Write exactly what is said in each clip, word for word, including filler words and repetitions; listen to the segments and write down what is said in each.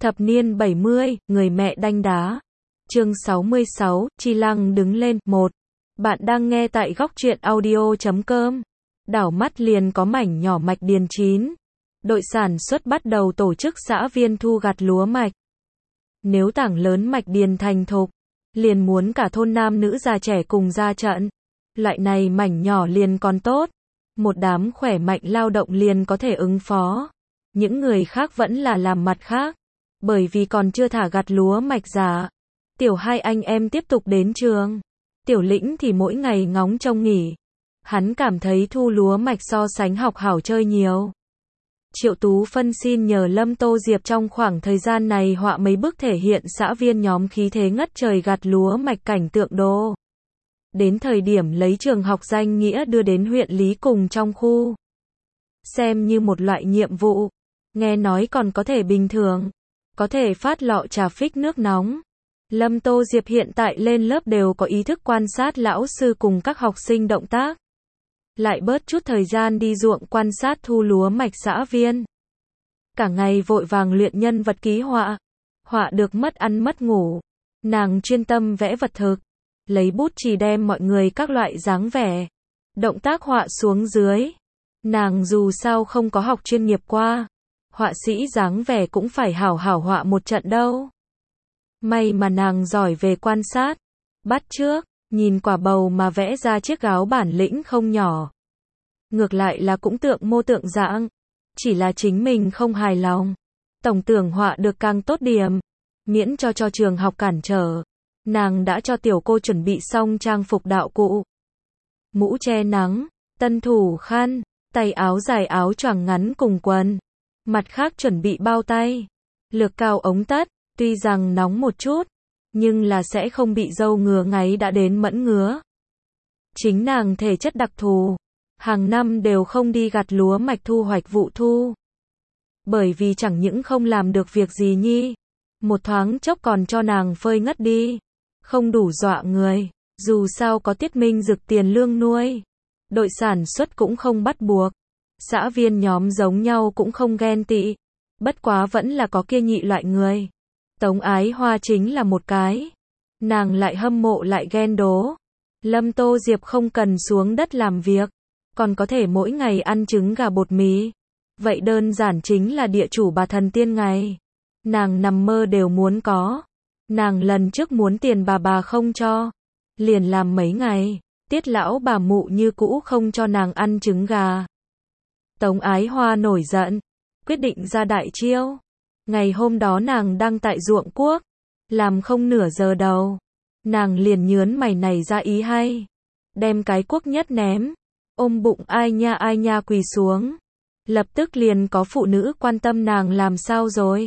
Thập niên bảy mươi, người mẹ đanh đá. Chương sáu mươi sáu, Chi Lăng đứng lên. một. Bạn đang nghe tại góc truyện audio chấm com. Đảo mắt liền có mảnh nhỏ mạch điền chín. Đội sản xuất bắt đầu tổ chức xã viên thu gặt lúa mạch. Nếu tảng lớn mạch điền thành thục, liền muốn cả thôn nam nữ già trẻ cùng ra trận. Loại này mảnh nhỏ liền còn tốt. Một đám khỏe mạnh lao động liền có thể ứng phó. Những người khác vẫn là làm mặt khác. Bởi vì còn chưa thả gặt lúa mạch già. Tiểu hai anh em tiếp tục đến trường. Tiểu Lĩnh thì mỗi ngày ngóng trông nghỉ. Hắn cảm thấy thu lúa mạch so sánh học hảo chơi nhiều. Triệu Tú Phân xin nhờ Lâm Tô Diệp trong khoảng thời gian này họa mấy bức thể hiện xã viên nhóm khí thế ngất trời gặt lúa mạch cảnh tượng đồ. Đến thời điểm lấy trường học danh nghĩa đưa đến huyện Lý cùng trong khu. Xem như một loại nhiệm vụ. Nghe nói còn có thể bình thường. Có thể phát lọ trà phích nước nóng. Lâm Tô Diệp hiện tại lên lớp đều có ý thức quan sát lão sư cùng các học sinh động tác. Lại bớt chút thời gian đi ruộng quan sát thu lúa mạch xã viên. Cả ngày vội vàng luyện nhân vật ký họa. Họa được mất ăn mất ngủ. Nàng chuyên tâm vẽ vật thực. Lấy bút chì đem mọi người các loại dáng vẻ. Động tác họa xuống dưới. Nàng dù sao không có học chuyên nghiệp qua. Họa sĩ dáng vẻ cũng phải hảo hảo họa một trận đâu. May mà nàng giỏi về quan sát. Bắt chước. Nhìn quả bầu mà vẽ ra chiếc gáo bản lĩnh không nhỏ. Ngược lại là cũng tượng mô tượng dạng. Chỉ là chính mình không hài lòng. Tổng tưởng họa được càng tốt điểm. Miễn cho cho trường học cản trở. Nàng đã cho tiểu cô chuẩn bị xong trang phục đạo cụ. Mũ che nắng, tân thủ khăn, tay áo dài áo choàng ngắn cùng quần. Mặt khác chuẩn bị bao tay. Lược cao ống tất, tuy rằng nóng một chút. Nhưng là sẽ không bị râu ngứa ngáy đã đến mẫn ngứa. Chính nàng thể chất đặc thù. Hàng năm đều không đi gặt lúa mạch thu hoạch vụ thu. Bởi vì chẳng những không làm được việc gì nhi. Một thoáng chốc còn cho nàng phơi ngất đi. Không đủ dọa người. Dù sao có Tiết Minh Dực tiền lương nuôi. Đội sản xuất cũng không bắt buộc. Xã viên nhóm giống nhau cũng không ghen tị. Bất quá vẫn là có kia nhị loại người. Tống Ái Hoa chính là một cái. Nàng lại hâm mộ lại ghen đố. Lâm Tô Diệp không cần xuống đất làm việc. Còn có thể mỗi ngày ăn trứng gà bột mì. Vậy đơn giản chính là địa chủ bà thần tiên ngày. Nàng nằm mơ đều muốn có. Nàng lần trước muốn tiền bà bà không cho. Liền làm mấy ngày. Tiết lão bà mụ như cũ không cho nàng ăn trứng gà. Tống Ái Hoa nổi giận. Quyết định ra đại chiêu. Ngày hôm đó nàng đang tại ruộng cuốc. Làm không nửa giờ đầu. Nàng liền nhướn mày này ra ý hay. Đem cái cuốc nhất ném. Ôm bụng ai nha ai nha quỳ xuống. Lập tức liền có phụ nữ quan tâm nàng làm sao rồi.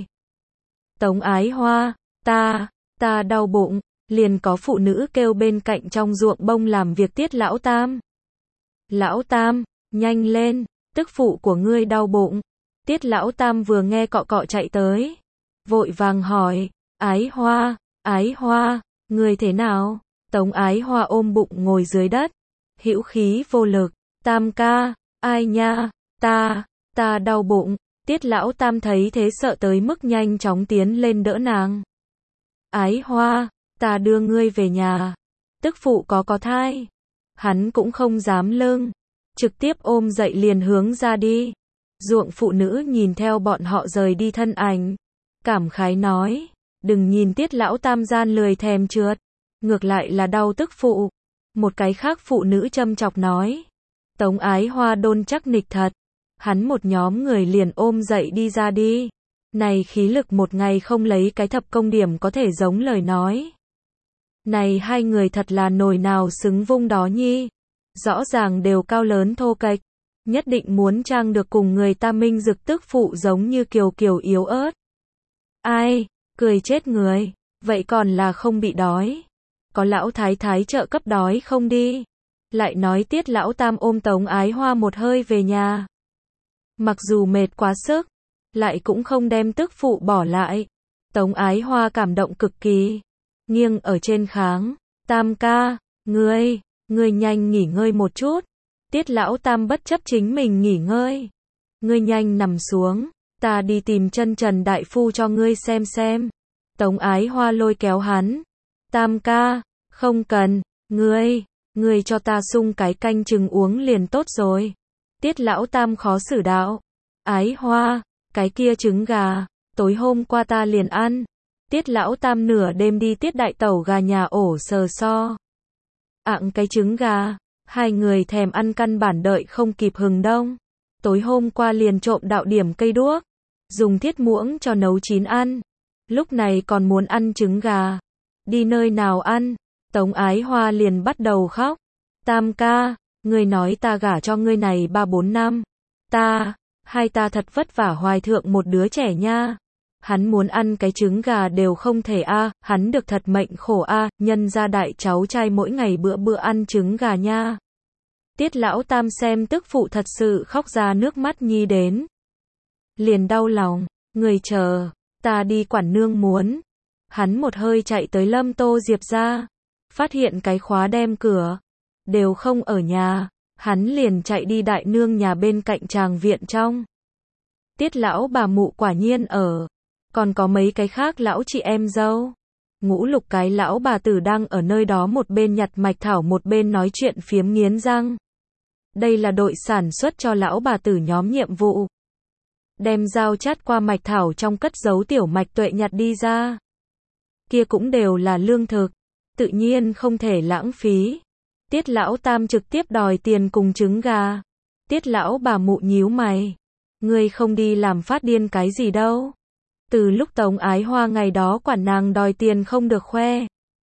Tống Ái Hoa, ta, ta đau bụng. Liền có phụ nữ kêu bên cạnh trong ruộng bông làm việc Tiết lão tam. Lão tam, nhanh lên, tức phụ của ngươi đau bụng. Tiết lão tam vừa nghe cọ cọ chạy tới. Vội vàng hỏi, Ái Hoa, Ái Hoa, ngươi thế nào? Tống Ái Hoa ôm bụng ngồi dưới đất. Hữu khí vô lực, tam ca, ai nha, ta, ta đau bụng. Tiết lão tam thấy thế sợ tới mức nhanh chóng tiến lên đỡ nàng. Ái Hoa, ta đưa ngươi về nhà. Tức phụ có có thai. Hắn cũng không dám lưng. Trực tiếp ôm dậy liền hướng ra đi. Ruộng phụ nữ nhìn theo bọn họ rời đi thân ảnh. Cảm khái nói. Đừng nhìn Tiết lão tam gian lười thèm trượt. Ngược lại là đau tức phụ. Một cái khác phụ nữ châm chọc nói. Tống Ái Hoa đôn chắc nịch thật. Hắn một nhóm người liền ôm dậy đi ra đi. Này khí lực một ngày không lấy cái thập công điểm có thể giống lời nói. Này hai người thật là nồi nào xứng vung đó nhi. Rõ ràng đều cao lớn thô kệch. Nhất định muốn trang được cùng người ta Minh Dực tức phụ giống như kiều kiều yếu ớt. Ai, cười chết người. Vậy còn là không bị đói. Có lão thái thái trợ cấp đói không đi. Lại nói Tiết lão tam ôm Tống Ái Hoa một hơi về nhà. Mặc dù mệt quá sức. Lại cũng không đem tức phụ bỏ lại. Tống Ái Hoa cảm động cực kỳ. Nghiêng ở trên kháng. Tam ca, ngươi, ngươi nhanh nghỉ ngơi một chút. Tiết lão tam bất chấp chính mình nghỉ ngơi. Ngươi nhanh nằm xuống. Ta đi tìm chân Trần đại phu cho ngươi xem xem. Tống Ái Hoa lôi kéo hắn. Tam ca, không cần, ngươi, ngươi cho ta sung cái canh chừng uống liền tốt rồi. Tiết lão tam khó xử đạo. Ái Hoa, cái kia trứng gà, tối hôm qua ta liền ăn. Tiết lão tam nửa đêm đi Tiết đại tẩu gà nhà ổ sờ so. Ạng cái trứng gà, hai người thèm ăn căn bản đợi không kịp hừng đông. Tối hôm qua liền trộm đạo điểm cây đuốc, dùng thiết muỗng cho nấu chín ăn. Lúc này còn muốn ăn trứng gà. Đi nơi nào ăn? Tống Ái Hoa liền bắt đầu khóc. Tam ca, ngươi nói ta gả cho ngươi này ba bốn năm. Ta, hai ta thật vất vả hoài thượng một đứa trẻ nha. Hắn muốn ăn cái trứng gà đều không thể a, à, hắn được thật mệnh khổ a, à, nhân ra đại cháu trai mỗi ngày bữa bữa ăn trứng gà nha. Tiết lão tam xem tức phụ thật sự khóc ra nước mắt nhi đến. Liền đau lòng, người chờ, ta đi quản nương muốn. Hắn một hơi chạy tới Lâm Tô Diệp ra, phát hiện cái khóa đem cửa, đều không ở nhà, hắn liền chạy đi đại nương nhà bên cạnh tràng viện trong. Tiết lão bà mụ quả nhiên ở, còn có mấy cái khác lão chị em dâu. Ngũ lục cái lão bà tử đang ở nơi đó một bên nhặt mạch thảo một bên nói chuyện phiếm nghiến răng. Đây là đội sản xuất cho lão bà tử nhóm nhiệm vụ. Đem dao chát qua mạch thảo trong cất giấu tiểu mạch tuệ nhặt đi ra. Kia cũng đều là lương thực, tự nhiên không thể lãng phí. Tiết lão tam trực tiếp đòi tiền cùng trứng gà. Tiết lão bà mụ nhíu mày. Ngươi không đi làm phát điên cái gì đâu. Từ lúc Tống Ái Hoa ngày đó quản nàng đòi tiền không được khoe.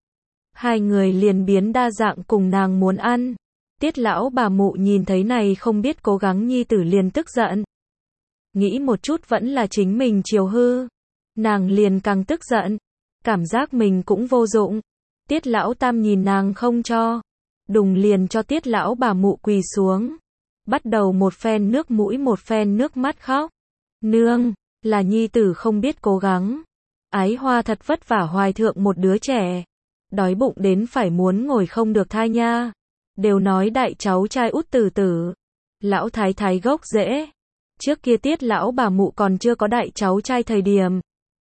Hai người liền biến đa dạng cùng nàng muốn ăn. Tiết lão bà mụ nhìn thấy này không biết cố gắng nhi tử liền tức giận. Nghĩ một chút vẫn là chính mình chiều hư. Nàng liền càng tức giận. Cảm giác mình cũng vô dụng. Tiết lão tam nhìn nàng không cho. Đùng liền cho tiết lão bà mụ quỳ xuống. Bắt đầu một phen nước mũi một phen nước mắt khóc. Nương, là nhi tử không biết cố gắng. Ái Hoa thật vất vả hoài thượng một đứa trẻ. Đói bụng đến phải muốn ngồi không được thai nha. Đều nói đại cháu trai út tử tử. Lão thái thái gốc rễ. Trước kia tiết lão bà mụ còn chưa có đại cháu trai thời điểm.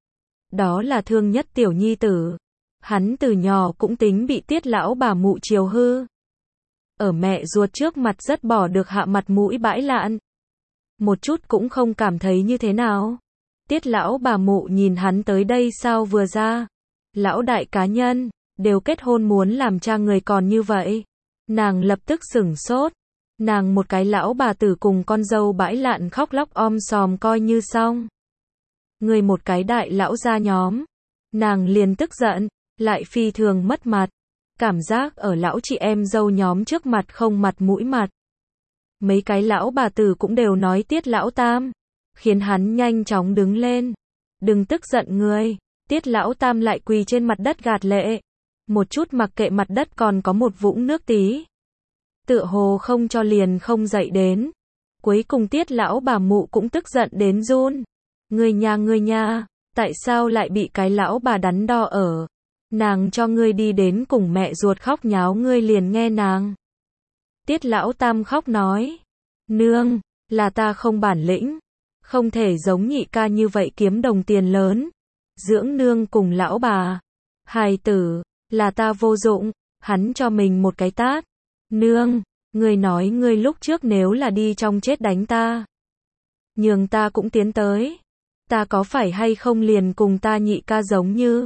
Đó là thương nhất tiểu nhi tử. Hắn từ nhỏ cũng tính bị tiết lão bà mụ chiều hư. Ở mẹ ruột trước mặt rất bỏ được hạ mặt mũi bãi lạn. Một chút cũng không cảm thấy như thế nào. Tiết lão bà mụ nhìn hắn tới đây sao vừa ra. Lão đại cá nhân, đều kết hôn muốn làm cha người còn như vậy. Nàng lập tức sửng sốt. Nàng một cái lão bà tử cùng con dâu bãi lạn khóc lóc om sòm coi như xong. Người một cái đại lão gia nhóm. Nàng liền tức giận, lại phi thường mất mặt. Cảm giác ở lão chị em dâu nhóm trước mặt không mặt mũi mặt. Mấy cái lão bà tử cũng đều nói tiết lão tam. Khiến hắn nhanh chóng đứng lên. Đừng tức giận người. Tiết lão tam lại quỳ trên mặt đất gạt lệ. Một chút mặc kệ mặt đất còn có một vũng nước tí. Tựa hồ không cho liền không dậy đến. Cuối cùng tiết lão bà mụ cũng tức giận đến run. Ngươi nha ngươi nha, tại sao lại bị cái lão bà đắn đo ở? Nàng cho ngươi đi đến cùng mẹ ruột khóc nháo ngươi liền nghe nàng. Tiết lão tam khóc nói. Nương, là ta không bản lĩnh. Không thể giống nhị ca như vậy kiếm đồng tiền lớn. Dưỡng nương cùng lão bà. Hài tử, là ta vô dụng. Hắn cho mình một cái tát. Nương, ngươi nói ngươi lúc trước nếu là đi trong chết đánh ta. Nhường ta cũng tiến tới. Ta có phải hay không liền cùng ta nhị ca giống như.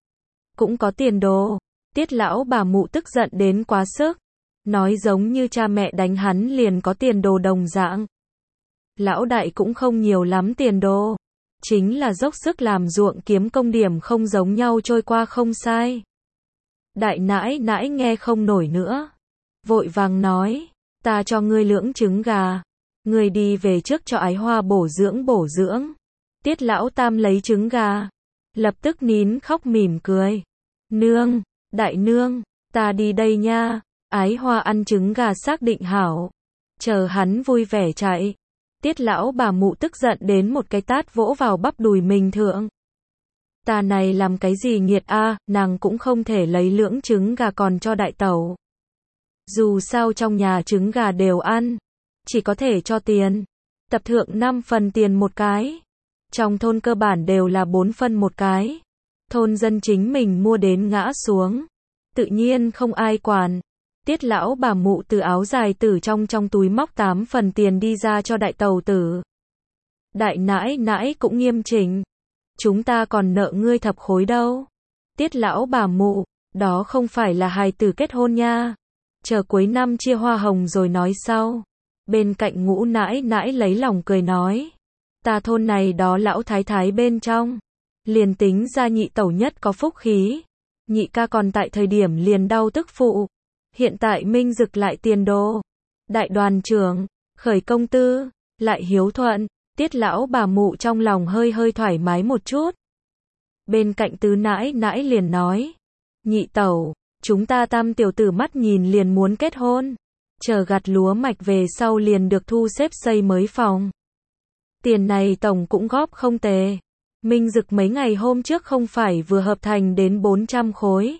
Cũng có tiền đồ. Tiết lão bà mụ tức giận đến quá sức. Nói giống như cha mẹ đánh hắn liền có tiền đồ đồng dạng. Lão đại cũng không nhiều lắm tiền đồ. Chính là dốc sức làm ruộng kiếm công điểm không giống nhau trôi qua không sai. Đại nãi nãi nghe không nổi nữa. Vội vàng nói. Ta cho ngươi lưỡng trứng gà. Ngươi đi về trước cho Ái Hoa bổ dưỡng bổ dưỡng. Tiết lão tam lấy trứng gà. Lập tức nín khóc mỉm cười. Nương, đại nương, ta đi đây nha. Ái Hoa ăn trứng gà xác định hảo. Chờ hắn vui vẻ chạy. Tiết lão bà mụ tức giận đến một cái tát vỗ vào bắp đùi mình thượng. Ta này làm cái gì nghiệt a, nàng cũng không thể lấy lưỡng trứng gà còn cho đại tẩu. Dù sao trong nhà trứng gà đều ăn. Chỉ có thể cho tiền. Tập thượng năm phần tiền một cái. Trong thôn cơ bản đều là bốn phân một cái. Thôn dân chính mình mua đến ngã xuống. Tự nhiên không ai quản. Tiết lão bà mụ từ áo dài tử trong trong túi móc tám phần tiền đi ra cho đại tàu tử. Đại nãi nãi cũng nghiêm chỉnh. Chúng ta còn nợ ngươi thập khối đâu. Tiết lão bà mụ, đó không phải là hài tử kết hôn nha. Chờ cuối năm chia hoa hồng rồi nói sau. Bên cạnh Ngũ nãi nãi lấy lòng cười nói. Ta thôn này đó lão thái thái bên trong. Liền tính ra nhị tẩu nhất có phúc khí. Nhị ca còn tại thời điểm liền đau tức phụ. Hiện tại Minh Dực lại tiền đồ. Đại đoàn trưởng, khởi công tư, lại hiếu thuận. Tiết lão bà mụ trong lòng hơi hơi thoải mái một chút. Bên cạnh tứ nãi nãi liền nói. Nhị tẩu, chúng ta tam tiểu tử mắt nhìn liền muốn kết hôn. Chờ gặt lúa mạch về sau liền được thu xếp xây mới phòng. Tiền này tổng cũng góp không tệ. Minh Dực mấy ngày hôm trước không phải vừa hợp thành đến bốn trăm khối.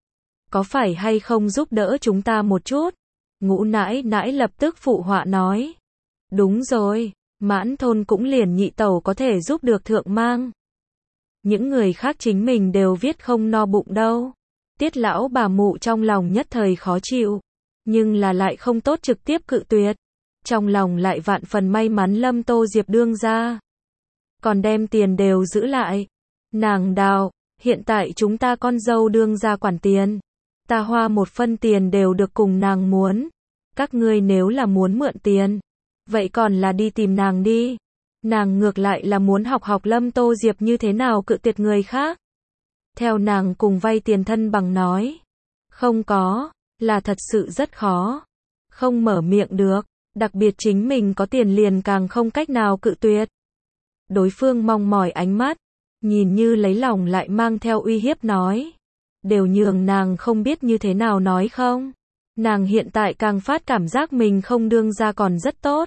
Có phải hay không giúp đỡ chúng ta một chút? Ngũ nãi nãi lập tức phụ họa nói. Đúng rồi, mãn thôn cũng liền nhị tẩu có thể giúp được thượng mang. Những người khác chính mình đều viết không no bụng đâu. Tiết lão bà mụ trong lòng nhất thời khó chịu. Nhưng là lại không tốt trực tiếp cự tuyệt. Trong lòng lại vạn phần may mắn Lâm Tô Diệp đương ra. Còn đem tiền đều giữ lại. Nàng Đào, hiện tại chúng ta con dâu đương ra quản tiền. Ta hoa một phân tiền đều được cùng nàng muốn. Các ngươi nếu là muốn mượn tiền, vậy còn là đi tìm nàng đi. Nàng ngược lại là muốn học học Lâm Tô Diệp như thế nào cự tuyệt người khác. Theo nàng cùng vay tiền thân bằng nói. Không có, là thật sự rất khó. Không mở miệng được, đặc biệt chính mình có tiền liền càng không cách nào cự tuyệt. Đối phương mong mỏi ánh mắt, nhìn như lấy lòng lại mang theo uy hiếp nói. Đều nhường nàng không biết như thế nào nói không. Nàng hiện tại càng phát cảm giác mình không đương ra còn rất tốt.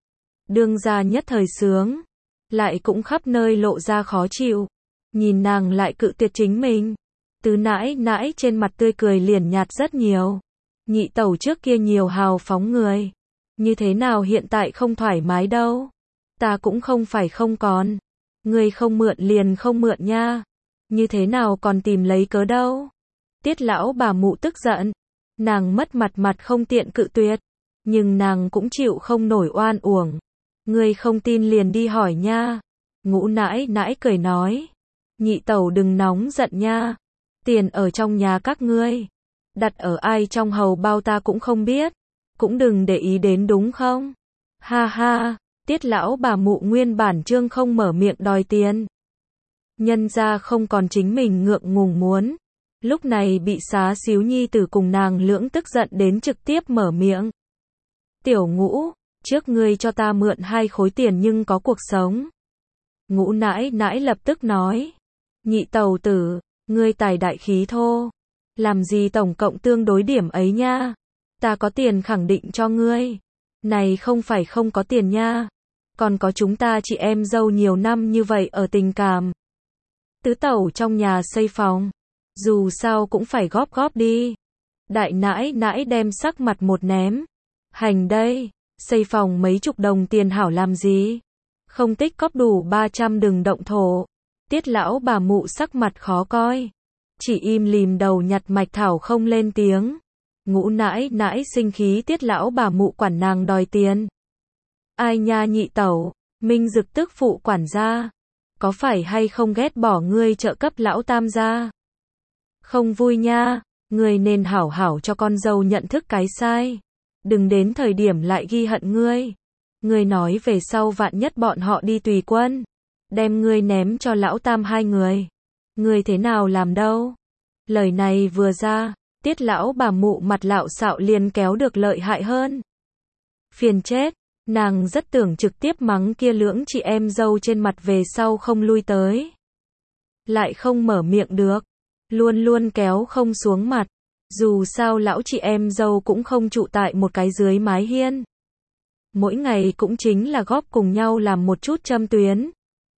Đương ra nhất thời sướng, lại cũng khắp nơi lộ ra khó chịu. Nhìn nàng lại cự tuyệt chính mình. Tứ nãi nãi trên mặt tươi cười liền nhạt rất nhiều. Nhị tẩu trước kia nhiều hào phóng người. Như thế nào hiện tại không thoải mái đâu. Ta cũng không phải không còn. Người không mượn liền không mượn nha. Như thế nào còn tìm lấy cớ đâu. Tiết lão bà mụ tức giận. Nàng mất mặt mặt không tiện cự tuyệt. Nhưng nàng cũng chịu không nổi oan uổng. Người không tin liền đi hỏi nha. Ngũ nãi nãi cười nói. Nhị tẩu đừng nóng giận nha. Tiền ở trong nhà các ngươi. Đặt ở ai trong hầu bao ta cũng không biết. Cũng đừng để ý đến đúng không? Ha ha, Tiết lão bà mụ nguyên bản trương không mở miệng đòi tiền. Nhân ra không còn chính mình ngượng ngùng muốn. Lúc này bị xá xíu nhi tử cùng nàng lưỡng tức giận đến trực tiếp mở miệng. Tiểu Ngũ, trước ngươi cho ta mượn hai khối tiền nhưng có cuộc sống. Ngũ nãi nãi lập tức nói. Nhị tẩu tử, ngươi tài đại khí thô. Làm gì tổng cộng tương đối điểm ấy nha. Ta có tiền khẳng định cho ngươi. Này không phải không có tiền nha. Còn có chúng ta chị em dâu nhiều năm như vậy ở tình cảm. Tứ tẩu trong nhà xây phòng. Dù sao cũng phải góp góp đi. Đại nãi nãi đem sắc mặt một ném. Hành đây, xây phòng mấy chục đồng tiền hảo làm gì. Không tích cóp đủ ba trăm đừng động thổ. Tiết lão bà mụ sắc mặt khó coi. Chỉ im lìm đầu nhặt mạch thảo không lên tiếng. Ngũ nãi nãi sinh khí Tiết lão bà mụ quản nàng đòi tiền. Ai nha nhị tẩu, Minh Dực tức phụ quản gia. Có phải hay không ghét bỏ ngươi trợ cấp lão tam gia? Không vui nha, ngươi nên hảo hảo cho con dâu nhận thức cái sai. Đừng đến thời điểm lại ghi hận ngươi. Ngươi nói về sau vạn nhất bọn họ đi tùy quân. Đem ngươi ném cho lão tam hai người. Ngươi thế nào làm đâu? Lời này vừa ra, Tiết lão bà mụ mặt lạo xạo liền kéo được lợi hại hơn. Phiền chết, nàng rất tưởng trực tiếp mắng kia lưỡng chị em dâu trên mặt về sau không lui tới. Lại không mở miệng được, luôn luôn kéo không xuống mặt. Dù sao lão chị em dâu cũng không trụ tại một cái dưới mái hiên. Mỗi ngày cũng chính là góp cùng nhau làm một chút châm tuyến.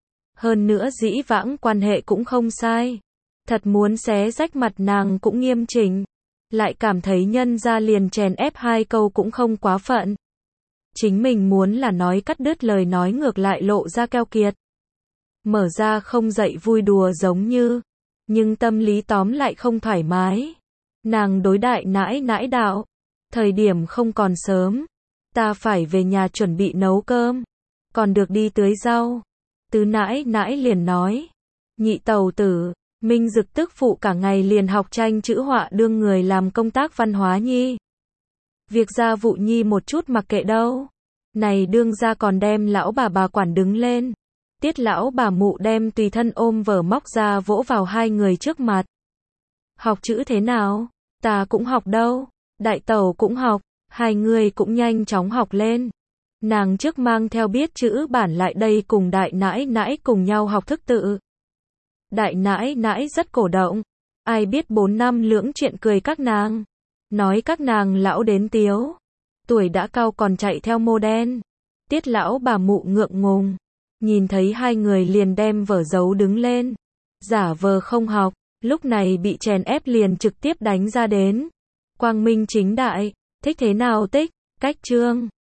Hơn nữa dĩ vãng quan hệ cũng không sai. Thật muốn xé rách mặt nàng cũng nghiêm chỉnh. Lại cảm thấy nhân ra liền chèn ép hai câu cũng không quá phận. Chính mình muốn là nói cắt đứt lời nói ngược lại lộ ra keo kiệt. Mở ra không dậy vui đùa giống như, nhưng tâm lý tóm lại không thoải mái. Nàng đối đại nãi nãi đạo, thời điểm không còn sớm, ta phải về nhà chuẩn bị nấu cơm, còn được đi tưới rau. Tứ nãi nãi liền nói, nhị tẩu tử, Minh Dực tức phụ cả ngày liền học tranh chữ họa đương người làm công tác văn hóa nhi. Việc gia vụ nhi một chút mặc kệ đâu. Này đương gia còn đem lão bà bà quản đứng lên. Tiết lão bà mụ đem tùy thân ôm vở móc ra vỗ vào hai người trước mặt. Học chữ thế nào? Ta cũng học đâu. Đại tẩu cũng học. Hai người cũng nhanh chóng học lên. Nàng trước mang theo biết chữ bản lại đây cùng đại nãi nãi cùng nhau học thức tự. Đại nãi nãi rất cổ động. Ai biết bốn năm lưỡng chuyện cười các nàng. Nói các nàng lão đến tiếu. Tuổi đã cao còn chạy theo mô đen. Tiết lão bà mụ ngượng ngùng. Nhìn thấy hai người liền đem vở giấu đứng lên. Giả vờ không học. Lúc này bị chèn ép liền trực tiếp đánh ra đến. Quang minh chính đại. Thích thế nào tích. Cách chương.